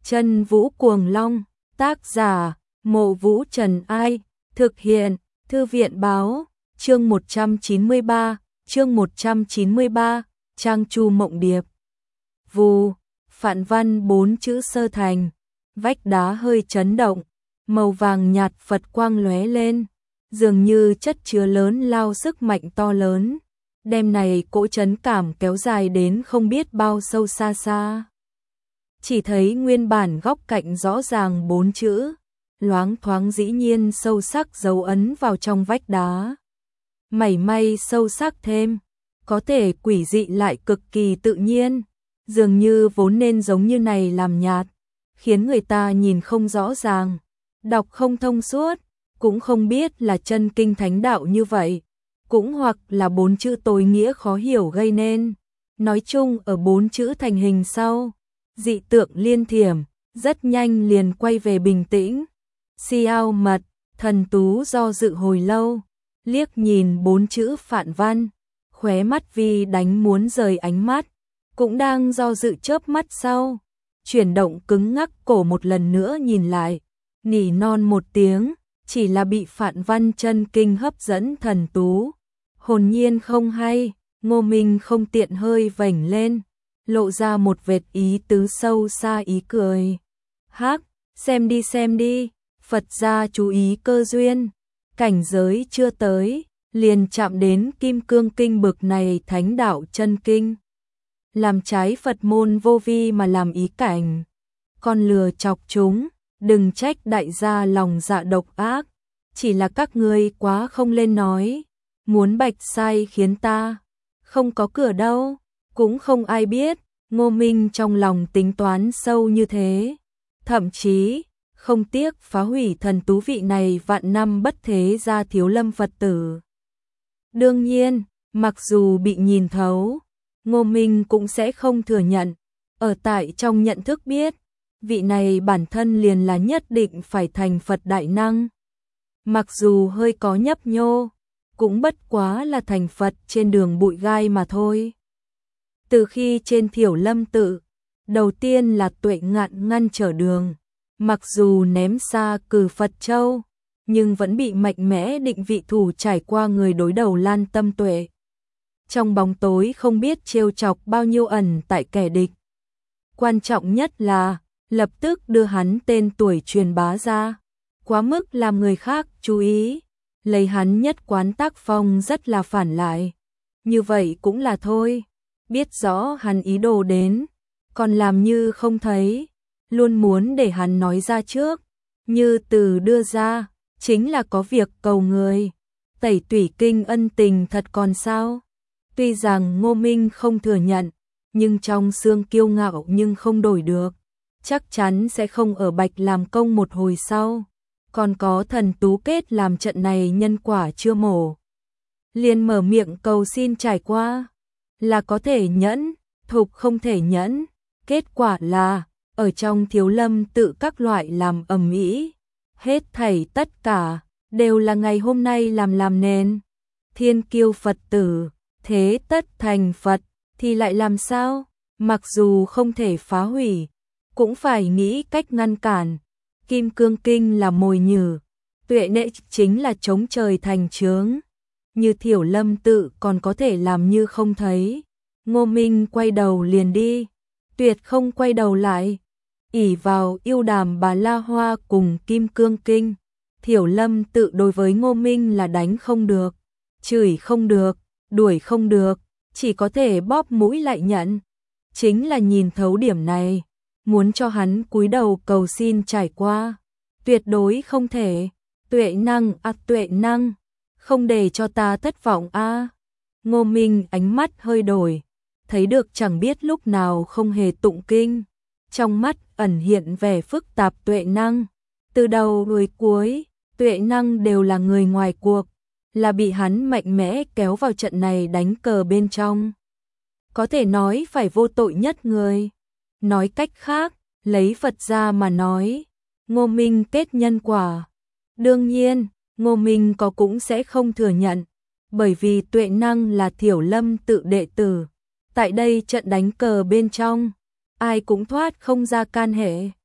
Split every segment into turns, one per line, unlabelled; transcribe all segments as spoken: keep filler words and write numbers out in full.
Chân Vũ Cuồng Long, tác giả, Mộ Vũ Trần Ai, thực hiện, Thư viện Báo, chương một trăm chín mươi ba, chương một trăm chín mươi ba, Trang Chu Mộng Điệp. Vù, phạn văn bốn chữ sơ thành, vách đá hơi chấn động, màu vàng nhạt Phật quang lóe lên, dường như chất chứa lớn lao sức mạnh to lớn. Đêm này cỗ chấn cảm kéo dài đến không biết bao sâu xa xa. Chỉ thấy nguyên bản góc cạnh rõ ràng bốn chữ, loáng thoáng dĩ nhiên sâu sắc dấu ấn vào trong vách đá. Mảy may sâu sắc thêm, có thể quỷ dị lại cực kỳ tự nhiên, dường như vốn nên giống như này làm nhạt, khiến người ta nhìn không rõ ràng, đọc không thông suốt, cũng không biết là chân kinh thánh đạo như vậy, cũng hoặc là bốn chữ tối nghĩa khó hiểu gây nên. Nói chung ở bốn chữ thành hình sau, dị tượng liên thiểm, rất nhanh liền quay về bình tĩnh. Xiao Mật, Thần Tú do dự hồi lâu, liếc nhìn bốn chữ phạn văn, khóe mắt vi đánh muốn rời ánh mắt, cũng đang do dự chớp mắt sau, chuyển động cứng ngắc cổ một lần nữa nhìn lại, nỉ non một tiếng, chỉ là bị phạn văn chân kinh hấp dẫn. Thần Tú hồn nhiên không hay, Ngô Minh không tiện hơi vểnh lên, lộ ra một vệt ý tứ sâu xa ý cười. Hắc, xem đi xem đi, Phật gia chú ý cơ duyên, cảnh giới chưa tới, liền chạm đến kim cương kinh bực này thánh đạo chân kinh. Làm trái Phật môn vô vi mà làm ý cảnh, con lừa chọc chúng, đừng trách đại gia lòng dạ độc ác, chỉ là các ngươi quá không lên nói, muốn bạch sai khiến ta, không có cửa đâu, cũng không ai biết. Ngô Minh trong lòng tính toán sâu như thế, thậm chí không tiếc phá hủy Thần Tú vị này vạn năm bất thế gia thiếu lâm Phật tử. Đương nhiên, mặc dù bị nhìn thấu, Ngô Minh cũng sẽ không thừa nhận, ở tại trong nhận thức biết, vị này bản thân liền là nhất định phải thành Phật đại năng. Mặc dù hơi có nhấp nhô, cũng bất quá là thành Phật trên đường bụi gai mà thôi. Từ khi trên Thiểu Lâm tự, đầu tiên là Tuệ Ngạn ngăn trở đường, mặc dù ném xa cử Phật Châu, nhưng vẫn bị mạnh mẽ định vị thủ trải qua người đối đầu Lan Tâm Tuệ. Trong bóng tối không biết trêu chọc bao nhiêu ẩn tại kẻ địch. Quan trọng nhất là, lập tức đưa hắn tên tuổi truyền bá ra, quá mức làm người khác chú ý, lấy hắn nhất quán tác phong rất là phản lại. Như vậy cũng là thôi. Biết rõ hắn ý đồ đến, còn làm như không thấy, luôn muốn để hắn nói ra trước, như từ đưa ra, chính là có việc cầu người, tẩy tủy kinh ân tình thật còn sao. Tuy rằng Ngô Minh không thừa nhận, nhưng trong xương kiêu ngạo nhưng không đổi được, chắc chắn sẽ không ở Bạch làm công một hồi sau, còn có Thần Tú kết làm trận này nhân quả chưa mổ. Liền mở miệng cầu xin trải qua. Là có thể nhẫn, thục không thể nhẫn, kết quả là, ở trong Thiếu Lâm tự các loại làm ầm ĩ, hết thảy tất cả, đều là ngày hôm nay làm làm nền. Thiên kiêu Phật tử, thế tất thành Phật, thì lại làm sao, mặc dù không thể phá hủy, cũng phải nghĩ cách ngăn cản. Kim Cương Kinh là mồi nhử, Tuệ Nệ chính là chống trời thành chướng. Như Thiểu Lâm tự còn có thể làm như không thấy. Ngô Minh quay đầu liền đi, tuyệt không quay đầu lại. Ỷ vào yêu đàm Bà La Hoa cùng Kim Cương Kinh, Thiểu Lâm tự đối với Ngô Minh là đánh không được, chửi không được, đuổi không được, chỉ có thể bóp mũi lại nhận. Chính là nhìn thấu điểm này, muốn cho hắn cúi đầu cầu xin trải qua, tuyệt đối không thể. Tuệ năng à tuệ năng, không để cho ta thất vọng a. À. Ngô Minh ánh mắt hơi đổi, thấy được chẳng biết lúc nào không hề tụng kinh, trong mắt ẩn hiện vẻ phức tạp. Tuệ năng, từ đầu đến cuối, Tuệ năng đều là người ngoài cuộc, là bị hắn mạnh mẽ kéo vào trận này đánh cờ bên trong. Có thể nói phải vô tội nhất người. Nói cách khác, lấy Phật ra mà nói, Ngô Minh kết nhân quả. Đương nhiên, Ngô Minh có cũng sẽ không thừa nhận, bởi vì Tuệ năng là Thiểu Lâm tự đệ tử. Tại đây trận đánh cờ bên trong, ai cũng thoát không ra can hệ.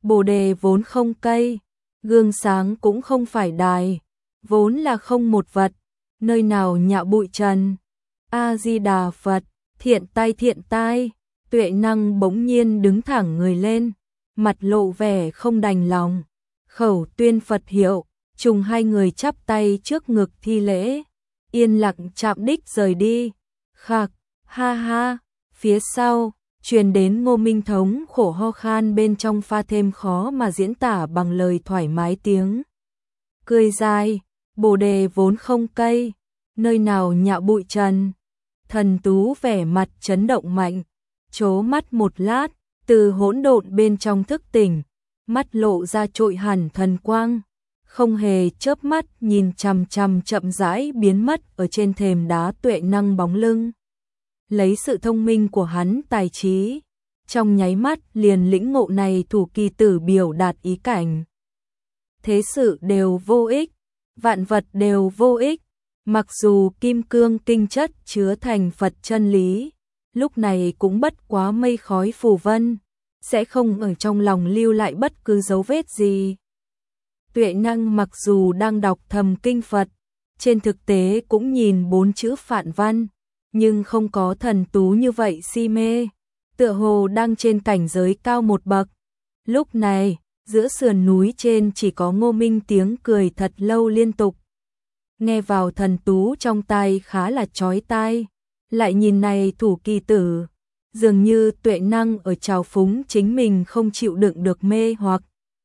Bồ đề vốn không cây, gương sáng cũng không phải đài, vốn là không một vật, nơi nào nhạo bụi trần. A-di-đà Phật, thiện tai thiện tai, Tuệ Năng bỗng nhiên đứng thẳng người lên, mặt lộ vẻ không đành lòng, khẩu tuyên Phật hiệu, trùng hai người chắp tay trước ngực thi lễ, yên lặng chạm đích rời đi. Khạc, ha ha, phía sau, truyền đến Ngô Minh Thống khổ ho khan bên trong pha thêm khó mà diễn tả bằng lời thoải mái tiếng. Cười dài, bồ đề vốn không cây, nơi nào nhạo bụi trần. Thần Tú vẻ mặt chấn động mạnh, chố mắt một lát, từ hỗn độn bên trong thức tỉnh, mắt lộ ra trội hẳn thần quang, không hề chớp mắt nhìn chằm chằm chậm rãi biến mất ở trên thềm đá Tuệ Năng bóng lưng. Lấy sự thông minh của hắn tài trí, trong nháy mắt liền lĩnh ngộ này thủ kỳ tử biểu đạt ý cảnh. Thế sự đều vô ích, vạn vật đều vô ích, mặc dù kim cương kinh chất chứa thành Phật chân lý, lúc này cũng bất quá mây khói phù vân, sẽ không ở trong lòng lưu lại bất cứ dấu vết gì. Tuệ Năng mặc dù đang đọc thầm kinh Phật, trên thực tế cũng nhìn bốn chữ phạn văn, nhưng không có Thần Tú như vậy si mê, tựa hồ đang trên cảnh giới cao một bậc. Lúc này, giữa sườn núi trên chỉ có Ngô Minh tiếng cười thật lâu liên tục. Nghe vào Thần Tú trong tai khá là chói tai, lại nhìn này thủ kỳ tử, dường như Tuệ Năng ở trào phúng chính mình không chịu đựng được mê hoặc.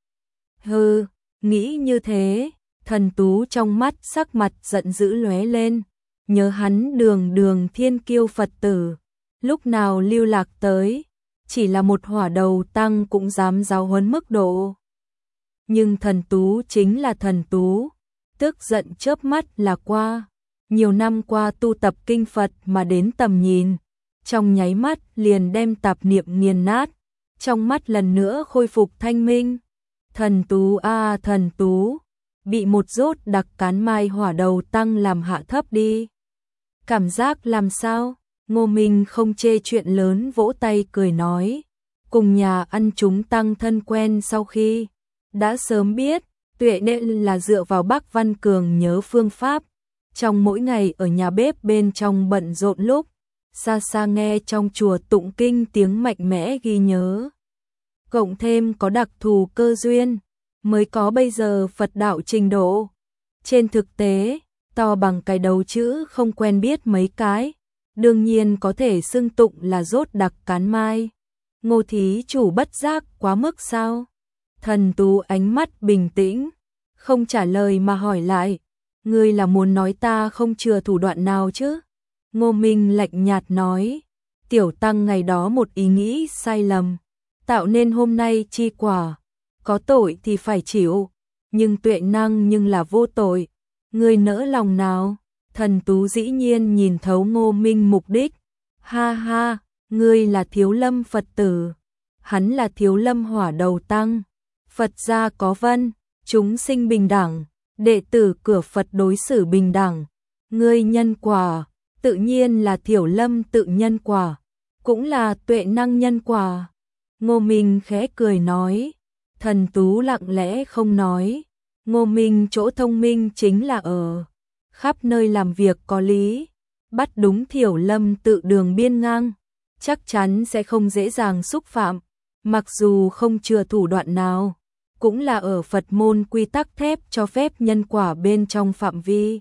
Hừ, nghĩ như thế, Thần Tú trong mắt sắc mặt giận dữ lóe lên, nhớ hắn đường đường thiên kiêu Phật tử, lúc nào lưu lạc tới, chỉ là một hỏa đầu tăng cũng dám giáo huấn mức độ. Nhưng Thần Tú chính là Thần Tú, tức giận chớp mắt là qua, nhiều năm qua tu tập kinh Phật mà đến tầm nhìn, trong nháy mắt liền đem tạp niệm nghiền nát, trong mắt lần nữa khôi phục thanh minh. Thần Tú a à, Thần Tú, bị một rốt đặc cán mai hỏa đầu tăng làm hạ thấp đi. Cảm giác làm sao? Ngô Minh không chê chuyện lớn, vỗ tay cười nói, cùng nhà ăn chúng tăng thân quen sau khi đã sớm biết Tuệ Nên là dựa vào Bác Văn Cường nhớ phương pháp, trong mỗi ngày ở nhà bếp bên trong bận rộn lúc, xa xa nghe trong chùa tụng kinh tiếng mạnh mẽ ghi nhớ. Cộng thêm có đặc thù cơ duyên, mới có bây giờ Phật đạo trình độ. Trên thực tế, to bằng cái đầu chữ không quen biết mấy cái, đương nhiên có thể xưng tụng là rốt đặc cán mai. Ngô thí chủ bất giác quá mức sao? Thần Tú ánh mắt bình tĩnh, không trả lời mà hỏi lại, ngươi là muốn nói ta không chừa thủ đoạn nào chứ? Ngô Minh lạnh nhạt nói, tiểu tăng ngày đó một ý nghĩ sai lầm, tạo nên hôm nay chi quả, có tội thì phải chịu, nhưng Tuệ Năng nhưng là vô tội, ngươi nỡ lòng nào? Thần Tú dĩ nhiên nhìn thấu Ngô Minh mục đích, ha ha, ngươi là Thiếu Lâm Phật tử, hắn là Thiếu Lâm hỏa đầu tăng, Phật gia có vân, chúng sinh bình đẳng, đệ tử cửa Phật đối xử bình đẳng, ngươi nhân quả, tự nhiên là Thiểu Lâm tự nhân quả, cũng là Tuệ Năng nhân quả. Ngô Minh khẽ cười nói, Thần Tú lặng lẽ không nói, Ngô Minh chỗ thông minh chính là ở khắp nơi làm việc có lý, bắt đúng Thiểu Lâm tự đường biên ngang, chắc chắn sẽ không dễ dàng xúc phạm, mặc dù không chừa thủ đoạn nào, cũng là ở Phật môn quy tắc thép cho phép nhân quả bên trong phạm vi.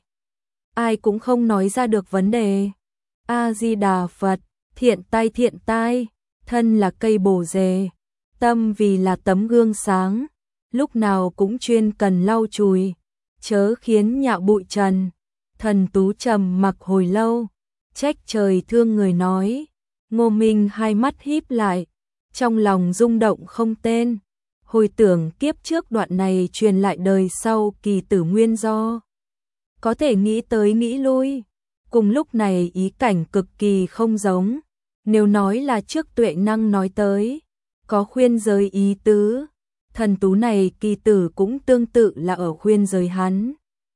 Ai cũng không nói ra được vấn đề. A-di-đà Phật, thiện tai thiện tai, thân là cây bồ đề, tâm vì là tấm gương sáng, lúc nào cũng chuyên cần lau chùi, chớ khiến nhạo bụi trần. Thần Tú trầm mặc hồi lâu, trách trời thương người nói. Ngô Minh hai mắt híp lại, trong lòng rung động không tên, hồi tưởng kiếp trước đoạn này truyền lại đời sau kỳ tử nguyên do. Có thể nghĩ tới nghĩ lui, cùng lúc này ý cảnh cực kỳ không giống, nếu nói là trước Tuệ Năng nói tới, có khuyên giới ý tứ, Thần Tú này kỳ tử cũng tương tự là ở khuyên giới hắn.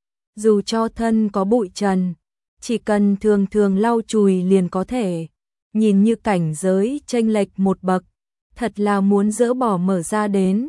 Dù cho thân có bụi trần, chỉ cần thường thường lau chùi liền có thể, nhìn như cảnh giới chênh lệch một bậc, thật là muốn dỡ bỏ mở ra đến,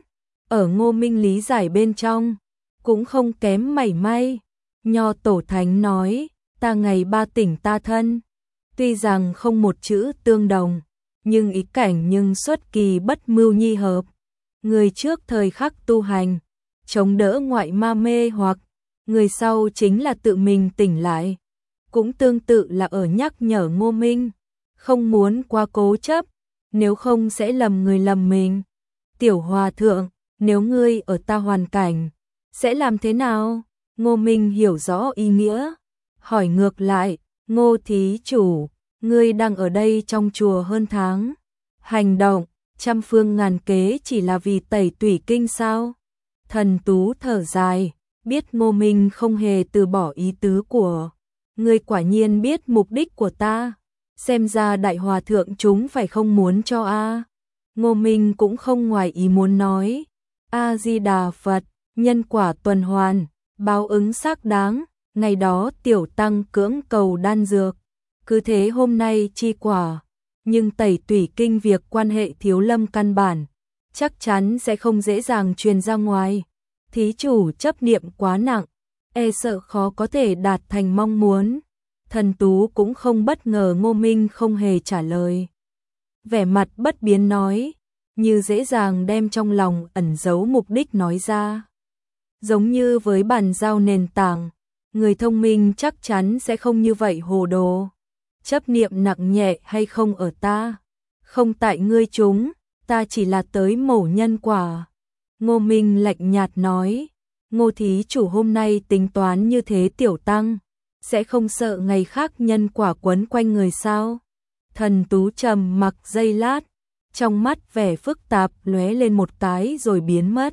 ở Ngô Minh lý giải bên trong, cũng không kém mảy may. Nho Tổ Thánh nói, ta ngày ba tỉnh ta thân, tuy rằng không một chữ tương đồng, nhưng ý cảnh nhưng xuất kỳ bất mưu nhi hợp. Người trước thời khắc tu hành, chống đỡ ngoại ma mê hoặc, người sau chính là tự mình tỉnh lại. Cũng tương tự là ở nhắc nhở Ngô Minh, không muốn quá cố chấp, nếu không sẽ lầm người lầm mình. Tiểu Hòa Thượng, nếu ngươi ở ta hoàn cảnh, sẽ làm thế nào? Ngô Minh hiểu rõ ý nghĩa, hỏi ngược lại, Ngô thí chủ, ngươi đang ở đây trong chùa hơn tháng, hành động, trăm phương ngàn kế chỉ là vì tẩy tủy kinh sao? Thần Tú thở dài, biết Ngô Minh không hề từ bỏ ý tứ của, ngươi quả nhiên biết mục đích của ta, xem ra đại hòa thượng chúng phải không muốn cho a. Ngô Minh cũng không ngoài ý muốn nói, A Di Đà Phật, nhân quả tuần hoàn, báo ứng xác đáng, ngày đó tiểu tăng cưỡng cầu đan dược, cứ thế hôm nay chi quả, nhưng tẩy tủy kinh việc quan hệ thiếu lâm căn bản, chắc chắn sẽ không dễ dàng truyền ra ngoài. Thí chủ chấp niệm quá nặng, e sợ khó có thể đạt thành mong muốn. Thần Tú cũng không bất ngờ Ngô Minh không hề trả lời. Vẻ mặt bất biến nói, như dễ dàng đem trong lòng ẩn giấu mục đích nói ra. Giống như với bàn giao nền tảng, người thông minh chắc chắn sẽ không như vậy hồ đồ. Chấp niệm nặng nhẹ hay không ở ta, không tại ngươi chúng, ta chỉ là tới mổ nhân quả. Ngô Minh lạnh nhạt nói, Ngô thí chủ hôm nay tính toán như thế tiểu tăng, sẽ không sợ ngày khác nhân quả quấn quanh người sao? Thần Tú trầm mặc giây lát, trong mắt vẻ phức tạp lóe lên một cái rồi biến mất.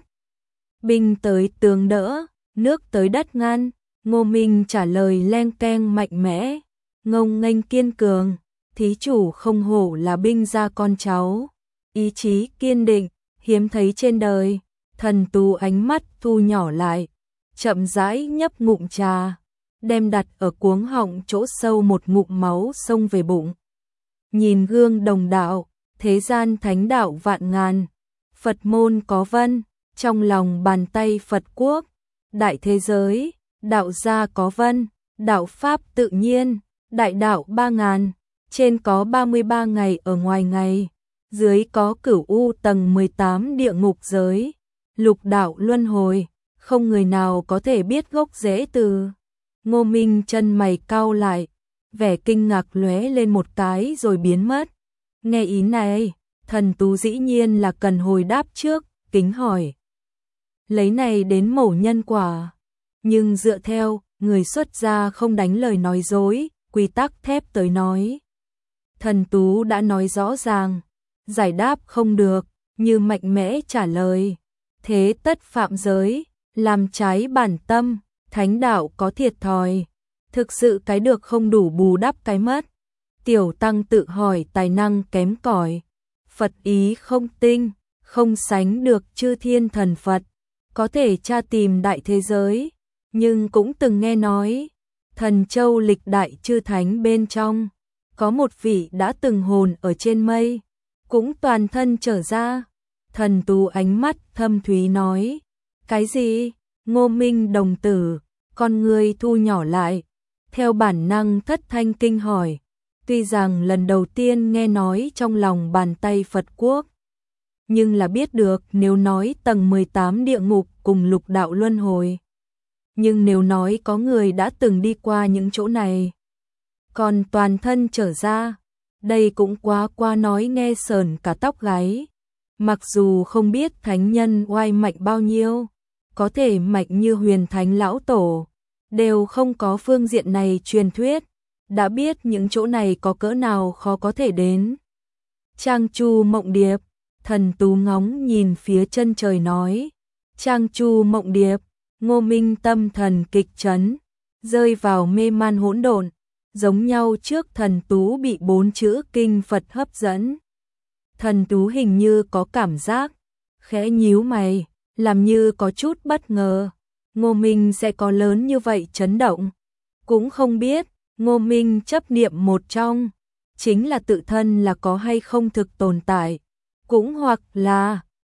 Binh tới tướng đỡ, nước tới đất ngăn, Ngô Minh trả lời leng keng mạnh mẽ, ngông nghênh kiên cường, thí chủ không hổ là binh gia con cháu, ý chí kiên định, hiếm thấy trên đời. Thần Tú ánh mắt thu nhỏ lại, chậm rãi nhấp ngụm trà, đem đặt ở cuống họng chỗ sâu một ngụm máu xông về bụng. Nhìn gương đồng đạo, thế gian thánh đạo vạn ngàn, Phật môn có vân, trong lòng bàn tay Phật quốc, đại thế giới, đạo gia có vân, đạo pháp tự nhiên, đại đạo ba ngàn, trên có ba mươi ba ngày ở ngoài ngày, dưới có cửu u tầng mười tám địa ngục giới, lục đạo luân hồi, không người nào có thể biết gốc rễ từ. Ngô Minh chân mày cau lại, vẻ kinh ngạc lóe lên một cái rồi biến mất. Nghe ý này, Thần Tú dĩ nhiên là cần hồi đáp trước, kính hỏi. Lấy này đến mổ nhân quả, nhưng dựa theo, người xuất gia không đánh lời nói dối, quy tắc thép tới nói. Thần Tú đã nói rõ ràng, giải đáp không được, như mạnh mẽ trả lời. Thế tất phạm giới, làm trái bản tâm, thánh đạo có thiệt thòi, thực sự cái được không đủ bù đắp cái mất. Tiểu tăng tự hỏi tài năng kém cỏi, Phật ý không tinh, không sánh được chư thiên thần Phật, có thể tra tìm đại thế giới, nhưng cũng từng nghe nói, thần châu lịch đại chư thánh bên trong, có một vị đã từng hồn ở trên mây, cũng toàn thân trở ra. Thần Tú ánh mắt thâm thúy nói, cái gì? Ngô Minh đồng tử, con người thu nhỏ lại, theo bản năng thất thanh kinh hỏi, tuy rằng lần đầu tiên nghe nói trong lòng bàn tay Phật quốc, nhưng là biết được nếu nói tầng mười tám địa ngục cùng lục đạo luân hồi. Nhưng nếu nói có người đã từng đi qua những chỗ này, còn toàn thân trở ra, đây cũng quá qua nói nghe sờn cả tóc gáy. Mặc dù không biết thánh nhân oai mạnh bao nhiêu, có thể mạnh như huyền thánh lão tổ, đều không có phương diện này truyền thuyết, đã biết những chỗ này có cỡ nào khó có thể đến. Trang Chu Mộng Điệp, Thần Tú ngóng nhìn phía chân trời nói, Trang Chu Mộng Điệp, Ngô Minh tâm thần kịch chấn, rơi vào mê man hỗn độn, giống nhau trước Thần Tú bị bốn chữ kinh Phật hấp dẫn. Thần Tú hình như có cảm giác, khẽ nhíu mày, làm như có chút bất ngờ, Ngô Minh sẽ có lớn như vậy chấn động. Cũng không biết, Ngô Minh chấp niệm một trong, chính là tự thân là có hay không thực tồn tại, cũng hoặc là,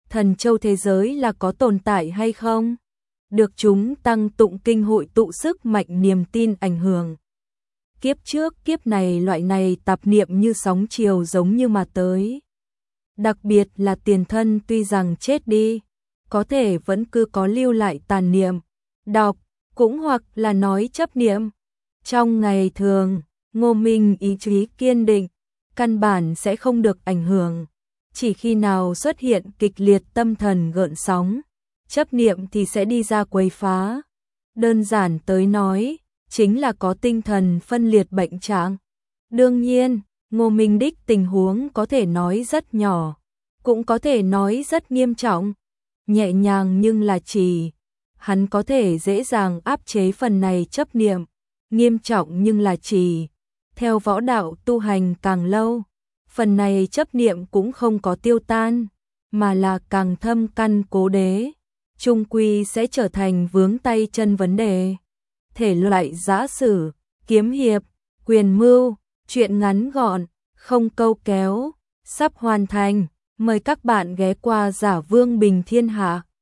thần châu thế giới là có tồn tại hay không? Được chúng tăng tụng kinh hội tụ sức mạnh niềm tin ảnh hưởng. Kiếp trước kiếp này loại này tạp niệm như sóng chiều giống như mà tới. Đặc biệt là tiền thân tuy rằng chết đi, có thể vẫn cứ có lưu lại tàn niệm, đọc, cũng hoặc là nói chấp niệm. Trong ngày thường, Ngô Minh ý chí kiên định, căn bản sẽ không được ảnh hưởng. Chỉ khi nào xuất hiện kịch liệt tâm thần gợn sóng, chấp niệm thì sẽ đi ra quấy phá. Đơn giản tới nói, chính là có tinh thần phân liệt bệnh trạng. Đương nhiên, Ngô Minh Đích tình huống có thể nói rất nhỏ, cũng có thể nói rất nghiêm trọng. Nhẹ nhàng nhưng là chỉ, hắn có thể dễ dàng áp chế phần này chấp niệm. Nghiêm trọng nhưng là chỉ, theo võ đạo tu hành càng lâu, phần này chấp niệm cũng không có tiêu tan, mà là càng thâm căn cố đế, chung quy sẽ trở thành vướng tay chân vấn đề. Thể loại giã sử, kiếm hiệp, quyền mưu, truyện ngắn gọn, không câu kéo, sắp hoàn thành. Mời các bạn ghé qua Giả Vương Bình Thiên Hạ.